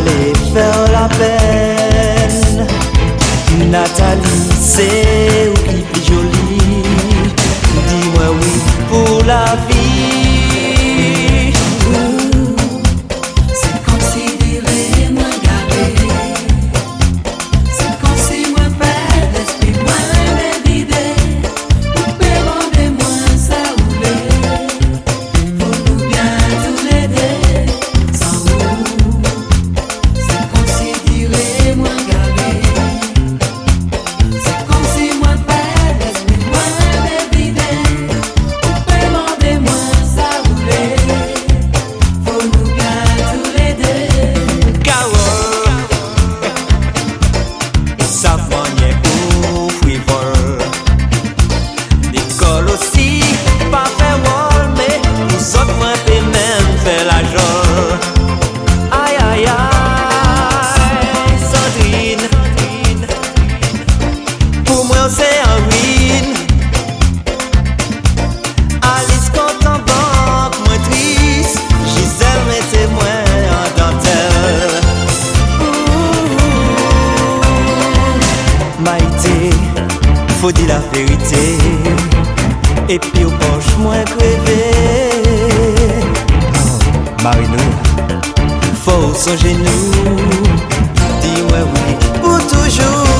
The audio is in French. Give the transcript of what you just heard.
aller faire la peine. Nathalie, c'est où qui plus jolie. Dis-moi oui pour la vie. C'est considéré moins garé. C'est considéré moins belle, l'esprit moins d'idée. Vous pouvez demander moins ça rouler. Faut nous bien tous les deux. Sans vous, c'est considéré moins garé. C'est comme si moins belle, l'esprit moins d'idée. Vous pouvez demander moins ça rouler. Faut nous bien tous les deux. Carole, ça manière pour frivole. Nicole aussi, pas fait rôle, mais nous autres, moi, t'es même fait la joie. Aïe, aïe, aïe, Sandrine, pour moi, c'est un ruine. Alice compte en banque, moins triste. Gisèle, mettez-moi en dentelle. Maïté, faut dire la vérité. Et puis au poche moins crevé. Marinou, faut songer nous. Dis-moi oui pour toujours.